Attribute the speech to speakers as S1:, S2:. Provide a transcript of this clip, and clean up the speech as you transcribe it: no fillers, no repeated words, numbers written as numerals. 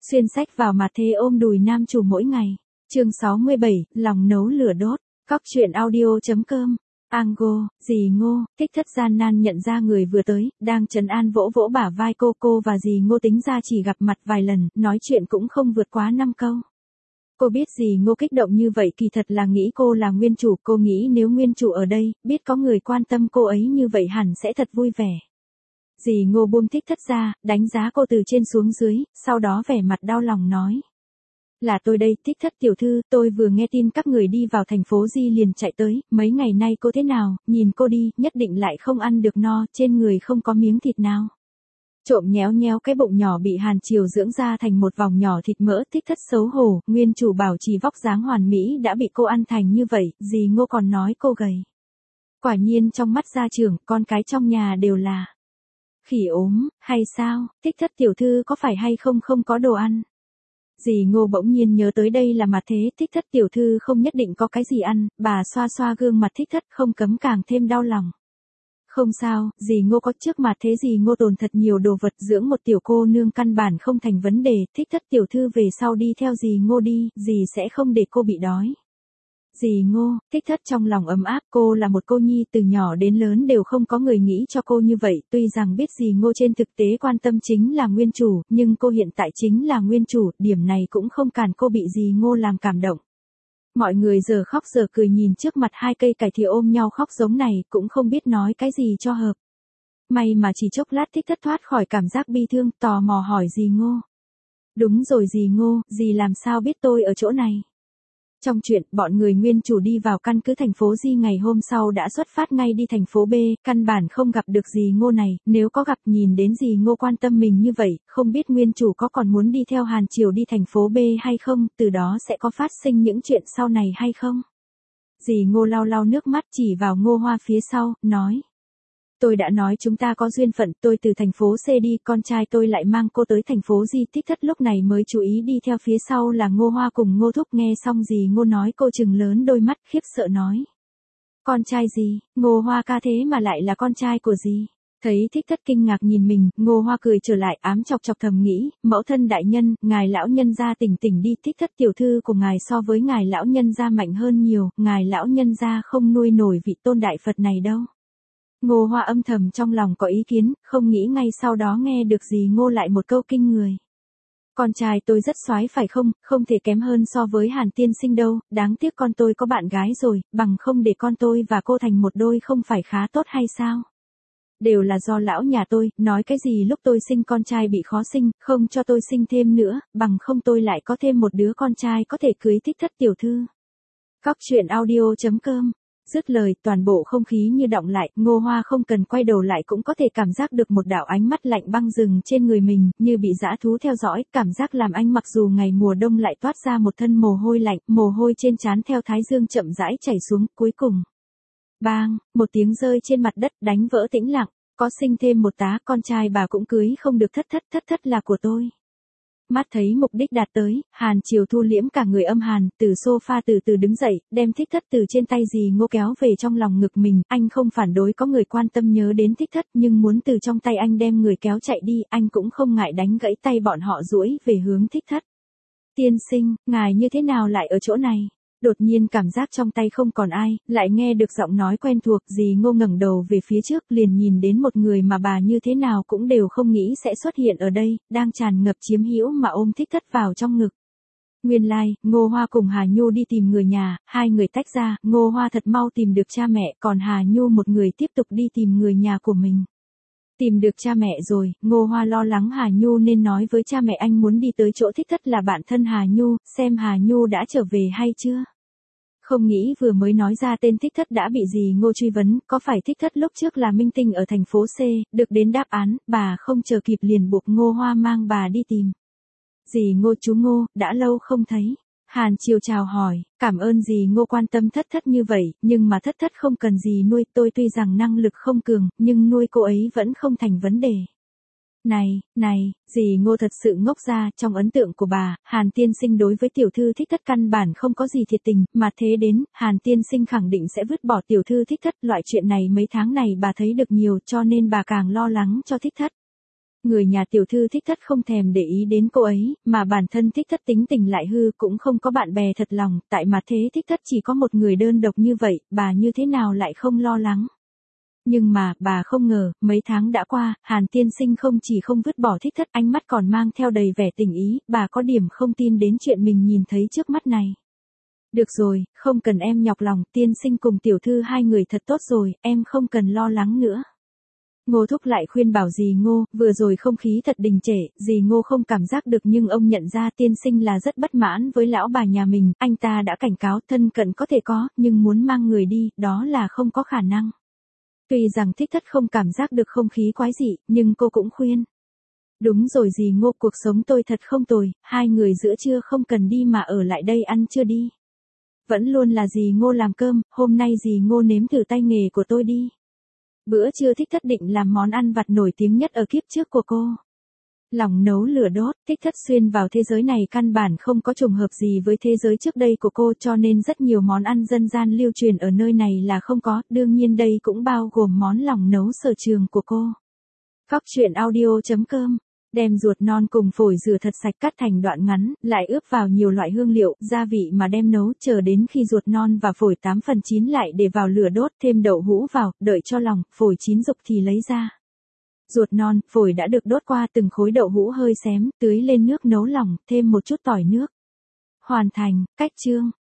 S1: Xuyên sách vào mặt thế ôm đùi nam chủ mỗi ngày. Chương 67, lòng nấu lửa đốt. Cóc truyện audio.com. Ango, dì Ngô, Thích Thất gian nan nhận ra người vừa tới, đang trấn an vỗ vỗ bả vai cô và dì Ngô tính ra chỉ gặp mặt vài lần, nói chuyện cũng không vượt quá 5 câu. Cô biết dì Ngô kích động như vậy kỳ thật là nghĩ cô là nguyên chủ, cô nghĩ nếu nguyên chủ ở đây, biết có người quan tâm cô ấy như vậy hẳn sẽ thật vui vẻ. Dì Ngô buông Thích Thất ra, đánh giá cô từ trên xuống dưới, sau đó vẻ mặt đau lòng nói. Là tôi đây, Thích Thất tiểu thư, tôi vừa nghe tin các người đi vào thành phố Di liền chạy tới, mấy ngày nay cô thế nào, nhìn cô đi, nhất định lại không ăn được no, trên người không có miếng thịt nào. Trộm nhéo nhéo cái bụng nhỏ bị Hàn Triều dưỡng ra thành một vòng nhỏ thịt mỡ, Thích Thất xấu hổ, nguyên chủ bảo trì vóc dáng hoàn mỹ đã bị cô ăn thành như vậy, dì Ngô còn nói cô gầy. Quả nhiên trong mắt gia trưởng, con cái trong nhà đều là khỉ ốm, hay sao, Thích Thất tiểu thư có phải hay không có đồ ăn. Dì Ngô bỗng nhiên nhớ tới đây là mặt thế, Thích Thất tiểu thư không nhất định có cái gì ăn, bà xoa xoa gương mặt Thích Thất không cấm càng thêm đau lòng. Không sao, dì Ngô có trước mặt thế dì Ngô tồn thật nhiều đồ vật dưỡng một tiểu cô nương căn bản không thành vấn đề, Thích Thất tiểu thư về sau đi theo dì Ngô đi, dì sẽ không để cô bị đói. Dì Ngô, Thích Thất trong lòng ấm áp, cô là một cô nhi từ nhỏ đến lớn đều không có người nghĩ cho cô như vậy, tuy rằng biết dì Ngô trên thực tế quan tâm chính là nguyên chủ, nhưng cô hiện tại chính là nguyên chủ, điểm này cũng không cản cô bị dì Ngô làm cảm động. Mọi người giờ khóc giờ cười nhìn trước mặt hai cây cải thìa ôm nhau khóc giống này, cũng không biết nói cái gì cho hợp. May mà chỉ chốc lát Thích Thất thoát khỏi cảm giác bi thương, tò mò hỏi dì Ngô. Đúng rồi dì Ngô, dì làm sao biết tôi ở chỗ này? Trong chuyện, bọn người nguyên chủ đi vào căn cứ thành phố Di ngày hôm sau đã xuất phát ngay đi thành phố B, căn bản không gặp được dì Ngô này, nếu có gặp nhìn đến dì Ngô quan tâm mình như vậy, không biết nguyên chủ có còn muốn đi theo Hàn Triều đi thành phố B hay không, từ đó sẽ có phát sinh những chuyện sau này hay không? Dì Ngô lau lau nước mắt chỉ vào Ngô Hoa phía sau, nói. Tôi đã nói chúng ta có duyên phận, tôi từ thành phố C đi, con trai tôi lại mang cô tới thành phố Di. Thích Thất lúc này mới chú ý đi theo phía sau là Ngô Hoa cùng Ngô Thúc, nghe xong dì Ngô nói cô trừng lớn đôi mắt khiếp sợ nói. Con trai gì, Ngô Hoa ca thế mà lại là con trai của dì. Thấy Thích Thất kinh ngạc nhìn mình, Ngô Hoa cười trở lại ám chọc thầm nghĩ, mẫu thân đại nhân, ngài lão nhân gia tỉnh đi, Thích Thất tiểu thư của ngài so với ngài lão nhân gia mạnh hơn nhiều, ngài lão nhân gia không nuôi nổi vị tôn đại Phật này đâu. Ngô Hoa âm thầm trong lòng có ý kiến, không nghĩ ngay sau đó nghe được dì Ngô lại một câu kinh người. Con trai tôi rất soái phải không, không thể kém hơn so với Hàn tiên sinh đâu, đáng tiếc con tôi có bạn gái rồi, bằng không để con tôi và cô thành một đôi không phải khá tốt hay sao? Đều là do lão nhà tôi, nói cái gì lúc tôi sinh con trai bị khó sinh, không cho tôi sinh thêm nữa, bằng không tôi lại có thêm một đứa con trai có thể cưới Thích Thất tiểu thư. Cóc truyện audio.com. Dứt lời, toàn bộ không khí như đọng lại, Ngô Hoa không cần quay đầu lại cũng có thể cảm giác được một đạo ánh mắt lạnh băng rừng trên người mình, như bị dã thú theo dõi, cảm giác làm anh mặc dù ngày mùa đông lại toát ra một thân mồ hôi lạnh, mồ hôi trên trán theo thái dương chậm rãi chảy xuống, cuối cùng. Bang, một tiếng rơi trên mặt đất đánh vỡ tĩnh lặng, có sinh thêm một tá, con trai bà cũng cưới không được, thất là của tôi. Mắt thấy mục đích đạt tới, Hàn Triều thu liễm cả người âm hàn, từ sofa từ từ đứng dậy, đem Thích Thất từ trên tay dì Ngô kéo về trong lòng ngực mình, anh không phản đối có người quan tâm nhớ đến Thích Thất nhưng muốn từ trong tay anh đem người kéo chạy đi, anh cũng không ngại đánh gãy tay bọn họ duỗi về hướng Thích Thất. Tiên sinh, ngài như thế nào lại ở chỗ này? Đột nhiên cảm giác trong tay không còn ai, lại nghe được giọng nói quen thuộc, dì Ngô ngẩng đầu về phía trước liền nhìn đến một người mà bà như thế nào cũng đều không nghĩ sẽ xuất hiện ở đây, đang tràn ngập chiếm hữu mà ôm Thích Thất vào trong ngực. Nguyên lai, Ngô Hoa cùng Hà Nhu đi tìm người nhà, hai người tách ra, Ngô Hoa thật mau tìm được cha mẹ, còn Hà Nhu một người tiếp tục đi tìm người nhà của mình. Tìm được cha mẹ rồi, Ngô Hoa lo lắng Hà Nhu nên nói với cha mẹ anh muốn đi tới chỗ Thích Thất là bạn thân Hà Nhu, xem Hà Nhu đã trở về hay chưa. Không nghĩ vừa mới nói ra tên Thích Thất đã bị dì Ngô truy vấn, có phải Thích Thất lúc trước là minh tinh ở thành phố C, được đến đáp án, bà không chờ kịp liền buộc Ngô Hoa mang bà đi tìm. Dì Ngô chú Ngô, đã lâu không thấy. Hàn Triều chào hỏi, cảm ơn dì Ngô quan tâm Thất như vậy, nhưng mà Thất không cần dì nuôi, tôi tuy rằng năng lực không cường, nhưng nuôi cô ấy vẫn không thành vấn đề. Này, dì Ngô thật sự ngốc ra, trong ấn tượng của bà, Hàn tiên sinh đối với tiểu thư Thích Thất căn bản không có gì thiệt tình, mà thế đến, Hàn tiên sinh khẳng định sẽ vứt bỏ tiểu thư Thích Thất, loại chuyện này mấy tháng này bà thấy được nhiều cho nên bà càng lo lắng cho Thích Thất. Người nhà tiểu thư Thích Thất không thèm để ý đến cô ấy, mà bản thân Thích Thất tính tình lại hư, cũng không có bạn bè thật lòng, tại mà thế Thích Thất chỉ có một người đơn độc như vậy, bà như thế nào lại không lo lắng. Nhưng mà, bà không ngờ, mấy tháng đã qua, Hàn tiên sinh không chỉ không vứt bỏ Thích Thất, ánh mắt còn mang theo đầy vẻ tình ý, bà có điểm không tin đến chuyện mình nhìn thấy trước mắt này. Được rồi, không cần em nhọc lòng, tiên sinh cùng tiểu thư hai người thật tốt rồi, em không cần lo lắng nữa. Ngô Thúc lại khuyên bảo dì Ngô, vừa rồi không khí thật đình trệ, dì Ngô không cảm giác được nhưng ông nhận ra tiên sinh là rất bất mãn với lão bà nhà mình, anh ta đã cảnh cáo thân cận có thể có, nhưng muốn mang người đi, đó là không có khả năng. Tuy rằng Thích Thất không cảm giác được không khí quái dị, nhưng cô cũng khuyên. Đúng rồi dì Ngô, cuộc sống tôi thật không tồi, hai người giữa trưa không cần đi mà ở lại đây ăn trưa đi. Vẫn luôn là dì Ngô làm cơm, hôm nay dì Ngô nếm thử tay nghề của tôi đi. Bữa trưa Thích Thất định làm món ăn vặt nổi tiếng nhất ở kiếp trước của cô. Lòng nấu lửa đốt, Thích Thất xuyên vào thế giới này căn bản không có trùng hợp gì với thế giới trước đây của cô, cho nên rất nhiều món ăn dân gian lưu truyền ở nơi này là không có, đương nhiên đây cũng bao gồm món lòng nấu sở trường của cô. Cóc truyện audio.com. Đem ruột non cùng phổi rửa thật sạch cắt thành đoạn ngắn, lại ướp vào nhiều loại hương liệu, gia vị mà đem nấu, chờ đến khi ruột non và phổi 8/9 lại để vào lửa đốt, thêm đậu hũ vào, đợi cho lòng, phổi chín rục thì lấy ra. Ruột non, phổi đã được đốt qua từng khối đậu hũ hơi xém, tưới lên nước nấu lòng, thêm một chút tỏi nước. Hoàn thành, cách chương.